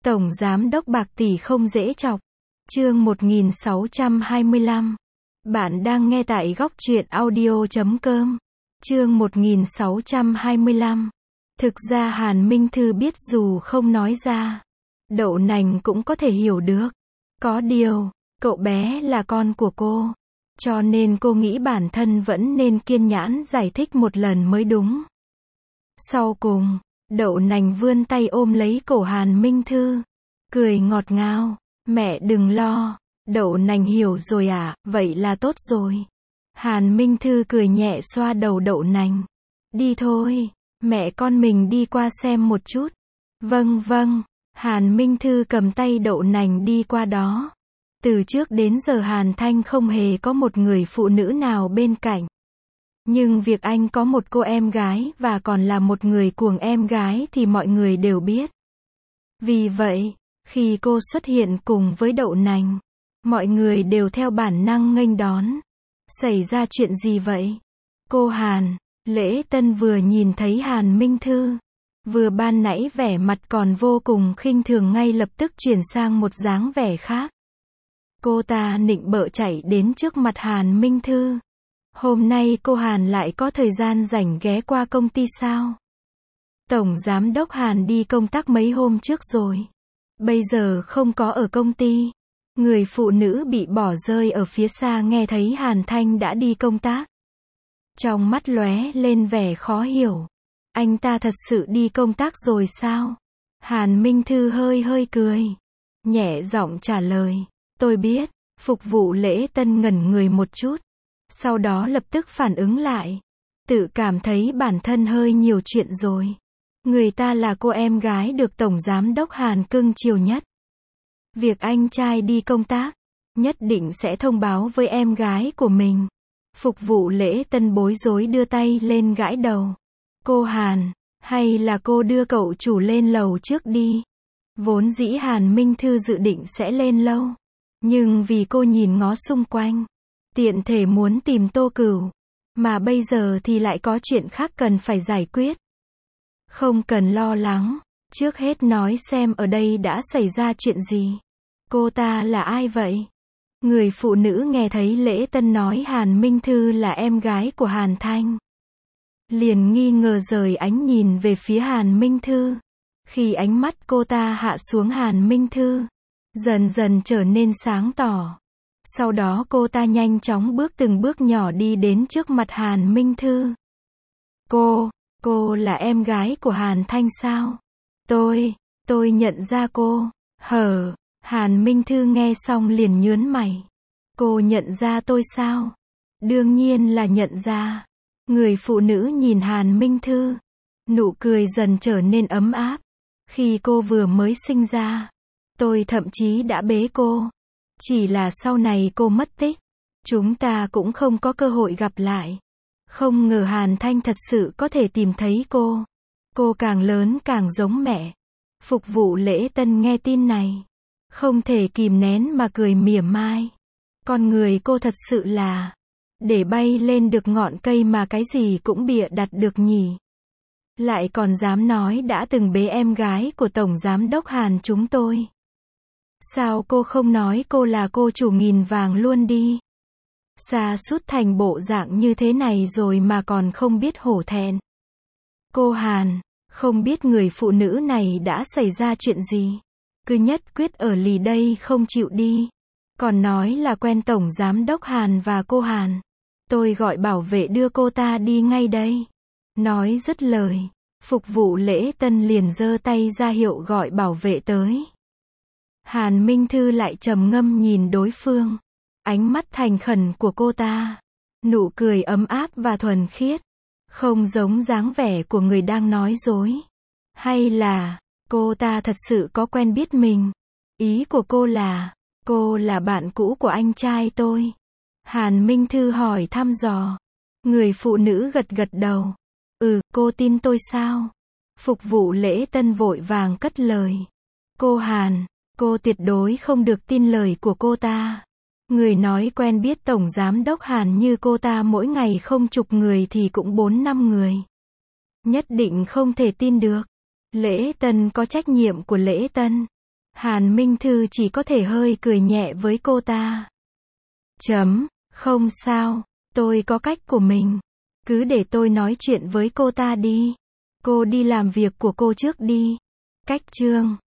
Tổng giám đốc bạc tỷ không dễ chọc. Chương 1625. Bạn đang nghe tại góc truyện audio.com. Chương 1625. Thực ra Hàn Minh Thư biết dù không nói ra, Đậu Nành cũng có thể hiểu được. Có điều, cậu bé là con của cô, cho nên cô nghĩ bản thân vẫn nên kiên nhẫn giải thích một lần mới đúng. Sau cùng, Đậu Nành vươn tay ôm lấy cổ Hàn Minh Thư, cười ngọt ngào. Mẹ đừng lo, Đậu Nành hiểu rồi à, vậy là tốt rồi. Hàn Minh Thư cười nhẹ xoa đầu Đậu Nành. Đi thôi, mẹ con mình đi qua xem một chút. Vâng vâng, Hàn Minh Thư cầm tay Đậu Nành đi qua đó. Từ trước đến giờ Hàn Thanh không hề có một người phụ nữ nào bên cạnh. Nhưng việc anh có một cô em gái và còn là một người cuồng em gái thì mọi người đều biết. Vì vậy, khi cô xuất hiện cùng với Đậu Nành, mọi người đều theo bản năng nghênh đón. Xảy ra chuyện gì vậy? Cô Hàn, Lễ Tân vừa nhìn thấy Hàn Minh Thư, vừa ban nãy vẻ mặt còn vô cùng khinh thường ngay lập tức chuyển sang một dáng vẻ khác. Cô ta nịnh bợ chạy đến trước mặt Hàn Minh Thư. Hôm nay cô Hàn lại có thời gian rảnh ghé qua công ty sao? Tổng giám đốc Hàn đi công tác mấy hôm trước rồi. Bây giờ không có ở công ty. Người phụ nữ bị bỏ rơi ở phía xa nghe thấy Hàn Thanh đã đi công tác. Trong mắt lóe lên vẻ khó hiểu. Anh ta thật sự đi công tác rồi sao? Hàn Minh Thư hơi cười. Nhẹ giọng trả lời. Tôi biết. Phục vụ Lễ Tân ngẩn người một chút. Sau đó lập tức phản ứng lại. Tự cảm thấy bản thân hơi nhiều chuyện rồi. Người ta là cô em gái được Tổng Giám đốc Hàn cưng chiều nhất. Việc anh trai đi công tác, nhất định sẽ thông báo với em gái của mình. Phục vụ Lễ Tân bối rối đưa tay lên gãi đầu. Cô Hàn, hay là cô đưa cậu chủ lên lầu trước đi. Vốn dĩ Hàn Minh Thư dự định sẽ lên lâu. Nhưng vì cô nhìn ngó xung quanh, tiện thể muốn tìm Tô Cửu. Mà bây giờ thì lại có chuyện khác cần phải giải quyết. Không cần lo lắng, trước hết nói xem ở đây đã xảy ra chuyện gì. Cô ta là ai vậy? Người phụ nữ nghe thấy Lễ Tân nói Hàn Minh Thư là em gái của Hàn Thanh, liền nghi ngờ rời ánh nhìn về phía Hàn Minh Thư. Khi ánh mắt cô ta hạ xuống Hàn Minh Thư, dần dần trở nên sáng tỏ. Sau đó cô ta nhanh chóng từng bước nhỏ đi đến trước mặt Hàn Minh Thư. Cô là em gái của Hàn Thanh sao? Tôi nhận ra cô. Hàn Minh Thư nghe xong liền nhướng mày. Cô nhận ra tôi sao? Đương nhiên là nhận ra. Người phụ nữ nhìn Hàn Minh Thư. Nụ cười dần trở nên ấm áp. Khi cô vừa mới sinh ra, tôi thậm chí đã bế cô. Chỉ là sau này cô mất tích. Chúng ta cũng không có cơ hội gặp lại. Không ngờ Hàn Thanh thật sự có thể tìm thấy cô. Cô càng lớn càng giống mẹ. Phục vụ Lễ Tân nghe tin này, không thể kìm nén mà cười mỉa mai. Con người cô thật sự là để bay lên được ngọn cây mà cái gì cũng bịa đặt được nhỉ. Lại còn dám nói đã từng bế em gái của Tổng Giám đốc Hàn chúng tôi. Sao cô không nói cô là cô chủ nghìn vàng luôn đi? Sa sút thành bộ dạng như thế này rồi mà còn không biết hổ thẹn. Cô Hàn, không biết người phụ nữ này đã xảy ra chuyện gì. Cứ nhất quyết ở lì đây không chịu đi. Còn nói là quen Tổng Giám đốc Hàn và cô Hàn. Tôi gọi bảo vệ đưa cô ta đi ngay đây. Nói dứt lời, phục vụ Lễ Tân liền giơ tay ra hiệu gọi bảo vệ tới. Hàn Minh Thư lại trầm ngâm nhìn đối phương. Ánh mắt thành khẩn của cô ta, nụ cười ấm áp và thuần khiết, không giống dáng vẻ của người đang nói dối. Hay là, cô ta thật sự có quen biết mình? Ý của cô là bạn cũ của anh trai tôi. Hàn Minh Thư hỏi thăm dò. Người phụ nữ gật đầu. Cô tin tôi sao? Phục vụ Lễ Tân vội vàng cất lời. Cô Hàn, cô tuyệt đối không được tin lời của cô ta. Người nói quen biết Tổng Giám đốc Hàn như cô ta mỗi ngày không chục người thì cũng 4-5 người. Nhất định không thể tin được. Lễ Tân có trách nhiệm của Lễ Tân. Hàn Minh Thư chỉ có thể hơi cười nhẹ với cô ta. Không sao, tôi có cách của mình. Cứ để tôi nói chuyện với cô ta đi. Cô đi làm việc của cô trước đi. Cách chương